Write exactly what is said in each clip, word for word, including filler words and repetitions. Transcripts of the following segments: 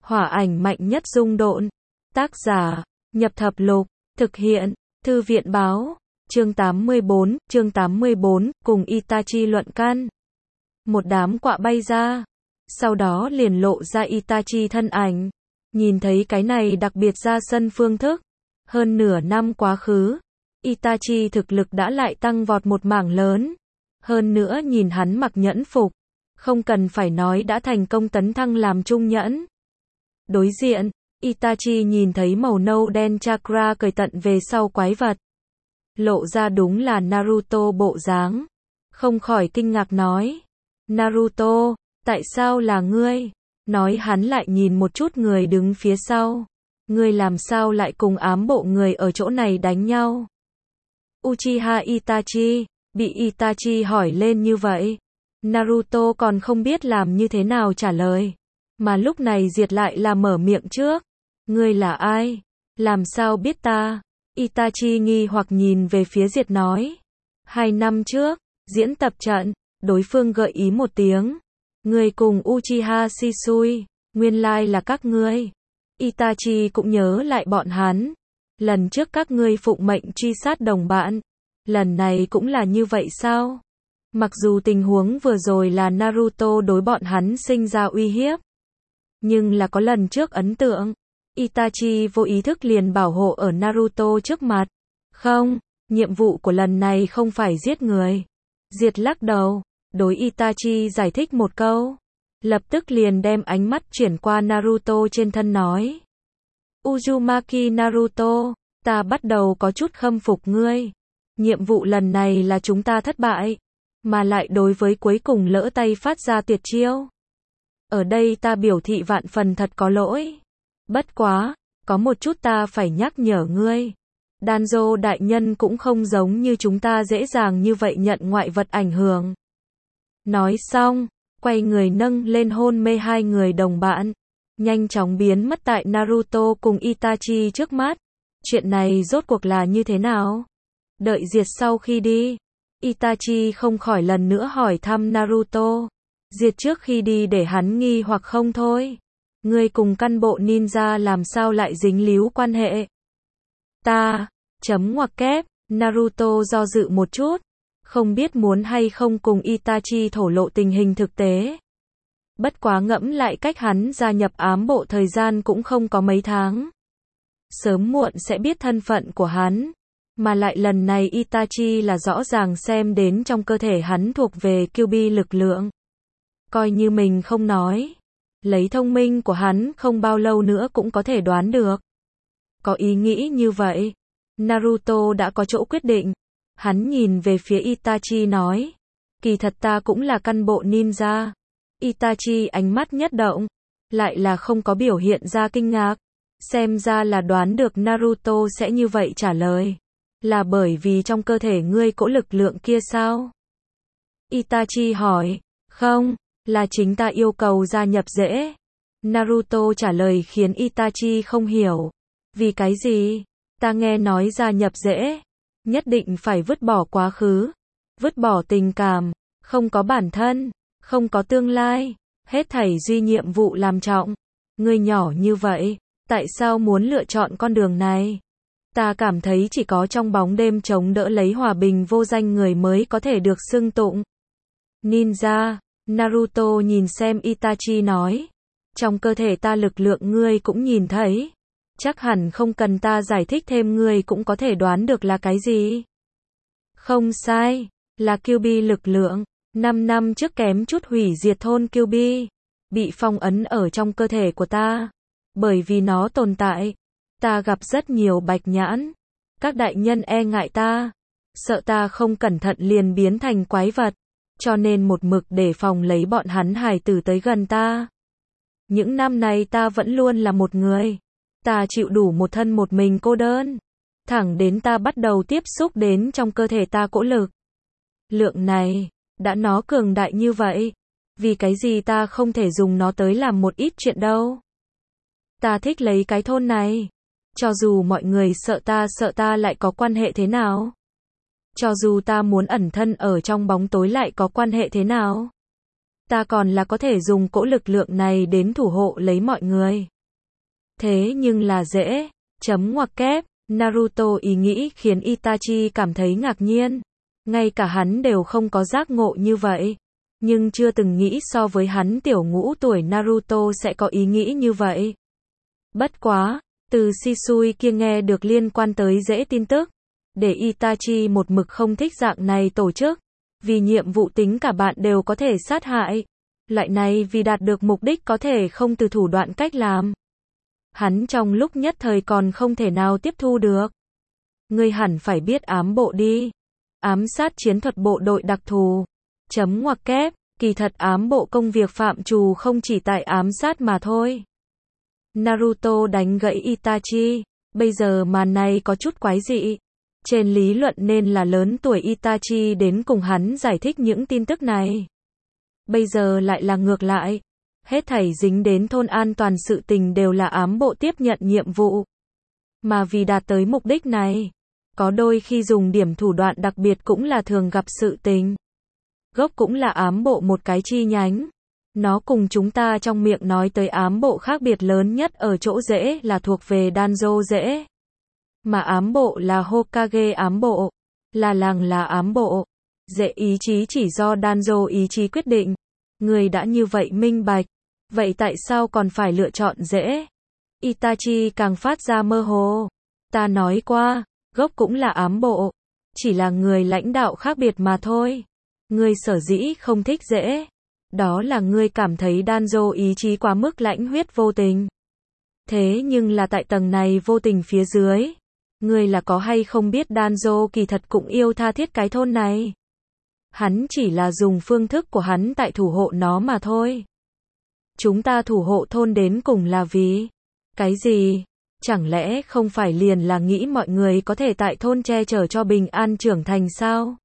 Hỏa ảnh mạnh nhất dung độn. Tác giả, Nhập Thập Lục, thực hiện, Thư viện Báo, chương tám mươi bốn, chương tám mươi bốn, cùng Itachi luận can. Một đám quạ bay ra, sau đó liền lộ ra Itachi thân ảnh. Nhìn thấy cái này đặc biệt ra sân phương thức, hơn nửa năm quá khứ, Itachi thực lực đã lại tăng vọt một mảng lớn. Hơn nữa nhìn hắn mặc nhẫn phục, không cần phải nói đã thành công tấn thăng làm trung nhẫn. Đối diện, Itachi nhìn thấy màu nâu đen chakra cởi tận về sau quái vật. Lộ ra đúng là Naruto bộ dáng. Không khỏi kinh ngạc nói. Naruto, tại sao là ngươi? Nói hắn lại nhìn một chút người đứng phía sau. Ngươi làm sao lại cùng ám bộ người ở chỗ này đánh nhau? Uchiha Itachi, bị Itachi hỏi lên như vậy. Naruto còn không biết làm như thế nào trả lời. Mà lúc này Diệt lại là mở miệng trước. Ngươi là ai? Làm sao biết ta? Itachi nghi hoặc nhìn về phía Diệt nói. Hai năm trước, diễn tập trận, đối phương gợi ý một tiếng. Ngươi cùng Uchiha Shisui, nguyên lai là các ngươi. Itachi cũng nhớ lại bọn hắn. Lần trước các ngươi phụng mệnh truy sát đồng bạn. Lần này cũng là như vậy sao? Mặc dù tình huống vừa rồi là Naruto đối bọn hắn sinh ra uy hiếp. Nhưng là có lần trước ấn tượng. Itachi vô ý thức liền bảo hộ ở Naruto trước mặt. Không, nhiệm vụ của lần này không phải giết người. Diệt lắc đầu, đối Itachi giải thích một câu. Lập tức liền đem ánh mắt chuyển qua Naruto trên thân nói. Uzumaki Naruto, ta bắt đầu có chút khâm phục ngươi. Nhiệm vụ lần này là chúng ta thất bại. Mà lại đối với cuối cùng lỡ tay phát ra tuyệt chiêu. Ở đây ta biểu thị vạn phần thật có lỗi. Bất quá, có một chút ta phải nhắc nhở ngươi. Danzo đại nhân cũng không giống như chúng ta dễ dàng như vậy nhận ngoại vật ảnh hưởng. Nói xong, quay người nâng lên hôn mê hai người đồng bạn. Nhanh chóng biến mất tại Naruto cùng Itachi trước mắt. Chuyện này rốt cuộc là như thế nào? Đợi Diệt sau khi đi, Itachi không khỏi lần nữa hỏi thăm Naruto. Diệt trước khi đi để hắn nghi hoặc không thôi. Ngươi cùng căn bộ ninja làm sao lại dính líu quan hệ? Ta, chấm ngoặc kép, Naruto do dự một chút. Không biết muốn hay không cùng Itachi thổ lộ tình hình thực tế. Bất quá ngẫm lại cách hắn gia nhập ám bộ thời gian cũng không có mấy tháng. Sớm muộn sẽ biết thân phận của hắn. Mà lại lần này Itachi là rõ ràng xem đến trong cơ thể hắn thuộc về Kyuubi lực lượng. Coi như mình không nói. Lấy thông minh của hắn không bao lâu nữa cũng có thể đoán được. Có ý nghĩ như vậy. Naruto đã có chỗ quyết định. Hắn nhìn về phía Itachi nói. Kỳ thật ta cũng là căn bộ ninja. Itachi ánh mắt nhất động. Lại là không có biểu hiện ra kinh ngạc. Xem ra là đoán được Naruto sẽ như vậy trả lời. Là bởi vì trong cơ thể ngươi cỗ lực lượng kia sao? Itachi hỏi. Không, là chính ta yêu cầu gia nhập dễ. Naruto trả lời khiến Itachi không hiểu. Vì cái gì? Ta nghe nói gia nhập dễ. Nhất định phải vứt bỏ quá khứ. Vứt bỏ tình cảm. Không có bản thân. Không có tương lai. Hết thảy duy nhiệm vụ làm trọng. Ngươi nhỏ như vậy. Tại sao muốn lựa chọn con đường này? Ta cảm thấy chỉ có trong bóng đêm chống đỡ lấy hòa bình vô danh người mới có thể được xưng tụng. Ninja, Naruto nhìn xem Itachi nói. Trong cơ thể ta lực lượng ngươi cũng nhìn thấy. Chắc hẳn không cần ta giải thích thêm ngươi cũng có thể đoán được là cái gì. Không sai, là Kyuubi lực lượng. Năm năm trước kém chút hủy diệt thôn Kyuubi. Bị phong ấn ở trong cơ thể của ta. Bởi vì nó tồn tại. Ta gặp rất nhiều bạch nhãn. Các đại nhân e ngại ta. Sợ ta không cẩn thận liền biến thành quái vật. Cho nên một mực để phòng lấy bọn hắn hài tử tới gần ta. Những năm này ta vẫn luôn là một người. Ta chịu đủ một thân một mình cô đơn. Thẳng đến ta bắt đầu tiếp xúc đến trong cơ thể ta cỗ lực. Lượng này, đã nó cường đại như vậy. Vì cái gì ta không thể dùng nó tới làm một ít chuyện đâu. Ta thích lấy cái thôn này. Cho dù mọi người sợ ta sợ ta lại có quan hệ thế nào? Cho dù ta muốn ẩn thân ở trong bóng tối lại có quan hệ thế nào? Ta còn là có thể dùng cỗ lực lượng này đến thủ hộ lấy mọi người. Thế nhưng là dễ. Chấm ngoặc kép. Naruto ý nghĩ khiến Itachi cảm thấy ngạc nhiên. Ngay cả hắn đều không có giác ngộ như vậy. Nhưng chưa từng nghĩ so với hắn tiểu ngũ tuổi Naruto sẽ có ý nghĩ như vậy. Bất quá, từ Shisui kia nghe được liên quan tới dễ tin tức. Để Itachi một mực không thích dạng này tổ chức. Vì nhiệm vụ tính cả bạn đều có thể sát hại. Loại này vì đạt được mục đích có thể không từ thủ đoạn cách làm. Hắn trong lúc nhất thời còn không thể nào tiếp thu được. Ngươi hẳn phải biết ám bộ đi. Ám sát chiến thuật bộ đội đặc thù. Chấm ngoặc kép. Kỳ thật ám bộ công việc phạm trù không chỉ tại ám sát mà thôi. Naruto đánh gãy Itachi. Bây giờ màn này có chút quái dị. Trên lý luận nên là lớn tuổi Itachi đến cùng hắn giải thích những tin tức này. Bây giờ lại là ngược lại. Hết thảy dính đến thôn an toàn sự tình đều là ám bộ tiếp nhận nhiệm vụ. Mà vì đạt tới mục đích này, có đôi khi dùng điểm thủ đoạn đặc biệt cũng là thường gặp sự tình. Gốc cũng là ám bộ một cái chi nhánh. Nó cùng chúng ta trong miệng nói tới ám bộ khác biệt lớn nhất ở chỗ rễ là thuộc về Danzo rễ. Mà ám bộ là Hokage ám bộ, là làng là ám bộ. Rễ ý chí chỉ do Danzo ý chí quyết định. Người đã như vậy minh bạch. Vậy tại sao còn phải lựa chọn rễ? Itachi càng phát ra mơ hồ. Ta nói qua, gốc cũng là ám bộ. Chỉ là người lãnh đạo khác biệt mà thôi. Ngươi sở dĩ không thích rễ. Đó là ngươi cảm thấy Danzo ý chí quá mức lãnh huyết vô tình. Thế nhưng là tại tầng này vô tình phía dưới. Ngươi là có hay không biết Danzo kỳ thật cũng yêu tha thiết cái thôn này. Hắn chỉ là dùng phương thức của hắn tại thủ hộ nó mà thôi. Chúng ta thủ hộ thôn đến cùng là vì cái gì? Chẳng lẽ không phải liền là nghĩ mọi người có thể tại thôn che chở cho bình an trưởng thành sao?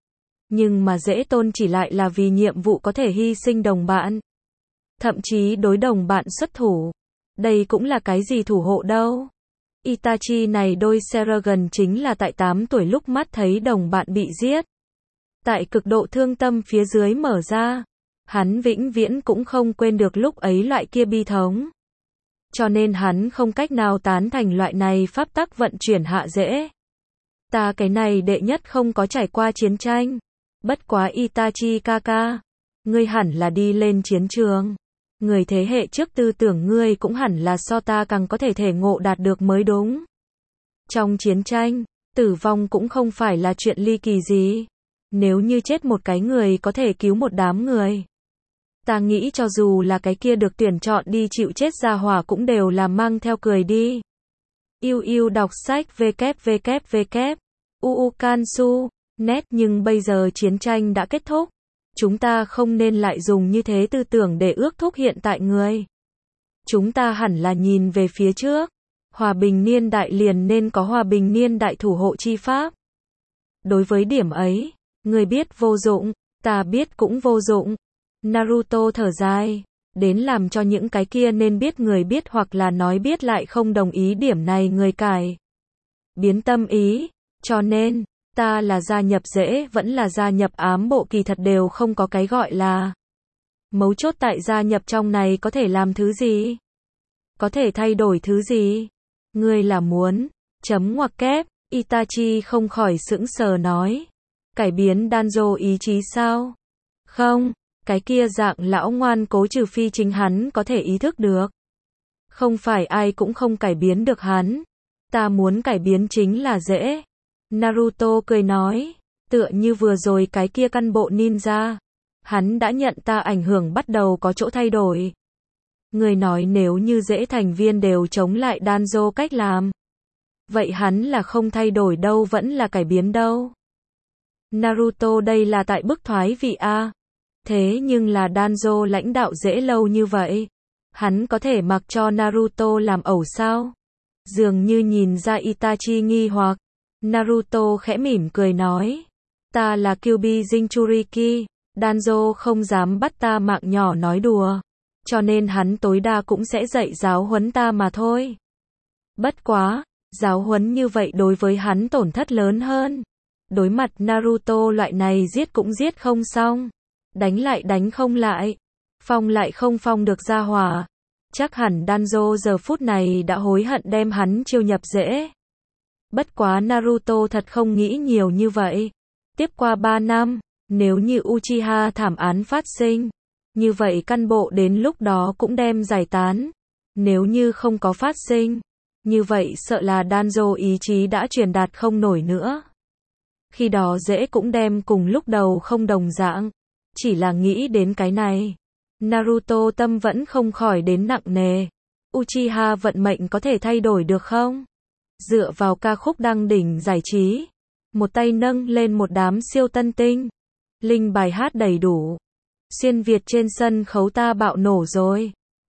Nhưng mà dễ tôn chỉ lại là vì nhiệm vụ có thể hy sinh đồng bạn. Thậm chí đối đồng bạn xuất thủ. Đây cũng là cái gì thủ hộ đâu? Itachi này đôi Seragon chính là tại tám tuổi lúc mắt thấy đồng bạn bị giết. Tại cực độ thương tâm phía dưới mở ra. Hắn vĩnh viễn cũng không quên được lúc ấy loại kia bi thống. Cho nên hắn không cách nào tán thành loại này pháp tắc vận chuyển hạ dễ. Ta cái này đệ nhất không có trải qua chiến tranh. Bất quá Itachi kaka. Ngươi hẳn là đi lên chiến trường. Người thế hệ trước tư tưởng ngươi cũng hẳn là so ta càng có thể thể ngộ đạt được mới đúng. Trong chiến tranh, tử vong cũng không phải là chuyện ly kỳ gì. Nếu như chết một cái người có thể cứu một đám người. Ta nghĩ cho dù là cái kia được tuyển chọn đi chịu chết ra hỏa cũng đều là mang theo cười đi. Yêu yêu đọc sách www. Uukansu. Net nhưng bây giờ chiến tranh đã kết thúc. Chúng ta không nên lại dùng như thế tư tưởng để ước thúc hiện tại người. Chúng ta hẳn là nhìn về phía trước. Hòa bình niên đại liền nên có hòa bình niên đại thủ hộ chi pháp. Đối với điểm ấy, người biết vô dụng, ta biết cũng vô dụng. Naruto thở dài, đến làm cho những cái kia nên biết người biết hoặc là nói biết lại không đồng ý điểm này người cải. Biến tâm ý, cho nên, ta là gia nhập dễ vẫn là gia nhập ám bộ kỳ thật đều không có cái gọi là. Mấu chốt tại gia nhập trong này có thể làm thứ gì? Có thể thay đổi thứ gì? Ngươi là muốn, chấm ngoặc kép, Itachi không khỏi sững sờ nói. Cải biến Danzo ý chí sao? Không, cái kia dạng lão ngoan cố trừ phi chính hắn có thể ý thức được. Không phải ai cũng không cải biến được hắn. Ta muốn cải biến chính là dễ. Naruto cười nói, tựa như vừa rồi cái kia căn bộ ninja. Hắn đã nhận ta ảnh hưởng bắt đầu có chỗ thay đổi. Người nói nếu như dễ thành viên đều chống lại Danzo cách làm. Vậy hắn là không thay đổi đâu vẫn là cải biến đâu. Naruto đây là tại bức thoái vị A. Thế nhưng là Danzo lãnh đạo dễ lâu như vậy. Hắn có thể mặc cho Naruto làm ẩu sao? Dường như nhìn ra Itachi nghi hoặc. Naruto khẽ mỉm cười nói. Ta là Kyuubi Jinchuriki. Danzo không dám bắt ta mạng nhỏ nói đùa. Cho nên hắn tối đa cũng sẽ dạy giáo huấn ta mà thôi. Bất quá, giáo huấn như vậy đối với hắn tổn thất lớn hơn. Đối mặt Naruto loại này giết cũng giết không xong. Đánh lại đánh không lại. Phong lại không phong được ra hỏa. Chắc hẳn Danzo giờ phút này đã hối hận đem hắn chiêu nhập dễ. Bất quá Naruto thật không nghĩ nhiều như vậy. Tiếp qua ba năm, nếu như Uchiha thảm án phát sinh, như vậy căn bộ đến lúc đó cũng đem giải tán. Nếu như không có phát sinh, như vậy sợ là Danzo ý chí đã truyền đạt không nổi nữa. Khi đó dễ cũng đem cùng lúc đầu không đồng dạng. Chỉ là nghĩ đến cái này, Naruto tâm vẫn không khỏi đến nặng nề. Uchiha vận mệnh có thể thay đổi được không? Dựa vào ca khúc đăng đỉnh giải trí, một tay nâng lên một đám siêu tân tinh, linh bài hát đầy đủ. Xuyên Việt trên sân khấu ta bạo nổ rồi.